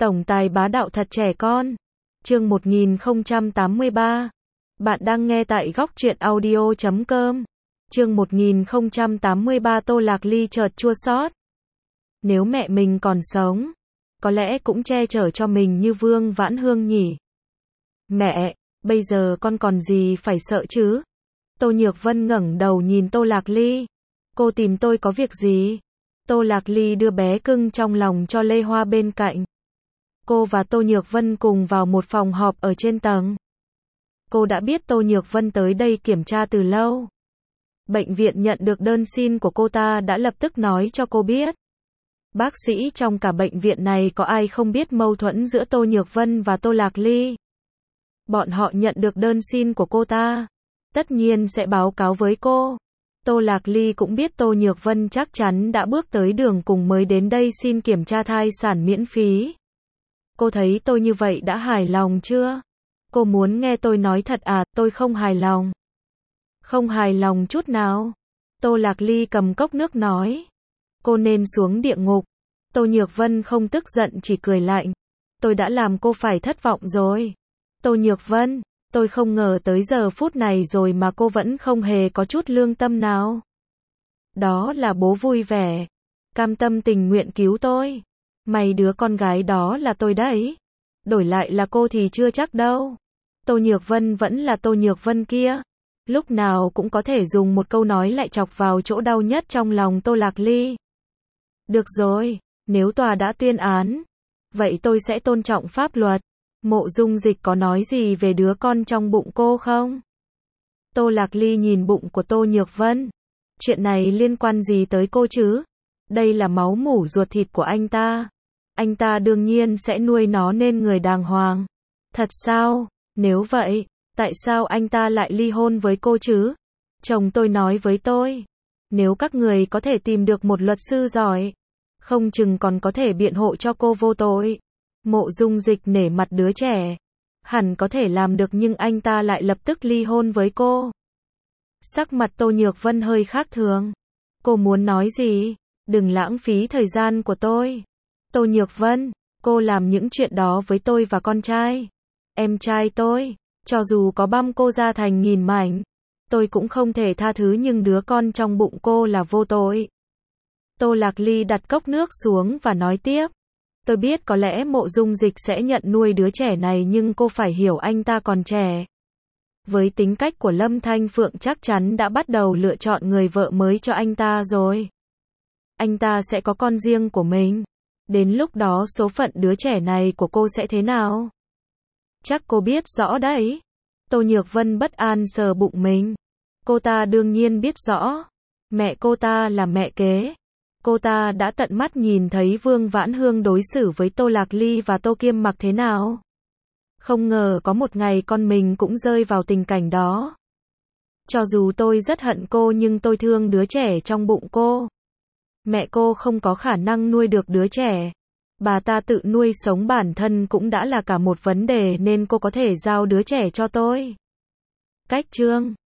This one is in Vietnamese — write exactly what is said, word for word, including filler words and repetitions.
Tổng tài bá đạo thật trẻ con. Chương một nghìn không trăm tám mươi ba. Bạn đang nghe tại góc truyện audio chấm com. Chương một nghìn không trăm tám mươi ba. Tô Lạc Ly chợt chua xót. Nếu mẹ mình còn sống, có lẽ cũng che chở cho mình như Vương Vãn Hương nhỉ. Mẹ, bây giờ con còn gì phải sợ chứ? Tô Nhược Vân ngẩng đầu nhìn Tô Lạc Ly. Cô tìm tôi có việc gì? Tô Lạc Ly đưa bé cưng trong lòng cho Lê Hoa bên cạnh. Cô và Tô Nhược Vân cùng vào một phòng họp ở trên tầng. Cô đã biết Tô Nhược Vân tới đây kiểm tra từ lâu. Bệnh viện nhận được đơn xin của cô ta đã lập tức nói cho cô biết. Bác sĩ trong cả bệnh viện này có ai không biết mâu thuẫn giữa Tô Nhược Vân và Tô Lạc Ly. Bọn họ nhận được đơn xin của cô ta, tất nhiên sẽ báo cáo với cô. Tô Lạc Ly cũng biết Tô Nhược Vân chắc chắn đã bước tới đường cùng mới đến đây xin kiểm tra thai sản miễn phí. Cô thấy tôi như vậy đã hài lòng chưa? Cô muốn nghe tôi nói thật à? Tôi không hài lòng. Không hài lòng chút nào. Tô Lạc Ly cầm cốc nước nói. Cô nên xuống địa ngục. Tô Nhược Vân không tức giận chỉ cười lạnh. Tôi đã làm cô phải thất vọng rồi. Tô Nhược Vân, tôi không ngờ tới giờ phút này rồi mà cô vẫn không hề có chút lương tâm nào. Đó là bố vui vẻ, cam tâm tình nguyện cứu tôi. May đứa con gái đó là tôi đấy. Đổi lại là cô thì chưa chắc đâu. Tô Nhược Vân vẫn là Tô Nhược Vân kia. Lúc nào cũng có thể dùng một câu nói lại chọc vào chỗ đau nhất trong lòng Tô Lạc Ly. Được rồi, nếu tòa đã tuyên án, vậy tôi sẽ tôn trọng pháp luật. Mộ Dung Dịch có nói gì về đứa con trong bụng cô không? Tô Lạc Ly nhìn bụng của Tô Nhược Vân. Chuyện này liên quan gì tới cô chứ? Đây là máu mủ ruột thịt của anh ta. Anh ta đương nhiên sẽ nuôi nó nên người đàng hoàng. Thật sao? Nếu vậy, tại sao anh ta lại ly hôn với cô chứ? Chồng tôi nói với tôi, nếu các người có thể tìm được một luật sư giỏi, không chừng còn có thể biện hộ cho cô vô tội. Mộ Dung Dịch nể mặt đứa trẻ. Hẳn có thể làm được nhưng anh ta lại lập tức ly hôn với cô. Sắc mặt Tô Nhược Vân hơi khác thường. Cô muốn nói gì? Đừng lãng phí thời gian của tôi. Tô Nhược Vân, cô làm những chuyện đó với tôi và con trai. Em trai tôi, cho dù có băm cô ra thành nghìn mảnh, tôi cũng không thể tha thứ nhưng đứa con trong bụng cô là vô tội. Tô Lạc Ly đặt cốc nước xuống và nói tiếp. Tôi biết có lẽ Mộ Dung Dịch sẽ nhận nuôi đứa trẻ này nhưng cô phải hiểu anh ta còn trẻ. Với tính cách của Lâm Thanh Phượng chắc chắn đã bắt đầu lựa chọn người vợ mới cho anh ta rồi. Anh ta sẽ có con riêng của mình. Đến lúc đó số phận đứa trẻ này của cô sẽ thế nào? Chắc cô biết rõ đấy. Tô Nhược Vân bất an sờ bụng mình. Cô ta đương nhiên biết rõ. Mẹ cô ta là mẹ kế. Cô ta đã tận mắt nhìn thấy Vương Vãn Hương đối xử với Tô Lạc Ly và Tô Kiêm Mặc thế nào. Không ngờ có một ngày con mình cũng rơi vào tình cảnh đó. Cho dù tôi rất hận cô nhưng tôi thương đứa trẻ trong bụng cô. Mẹ cô không có khả năng nuôi được đứa trẻ. Bà ta tự nuôi sống bản thân cũng đã là cả một vấn đề nên cô có thể giao đứa trẻ cho tôi. Cách chương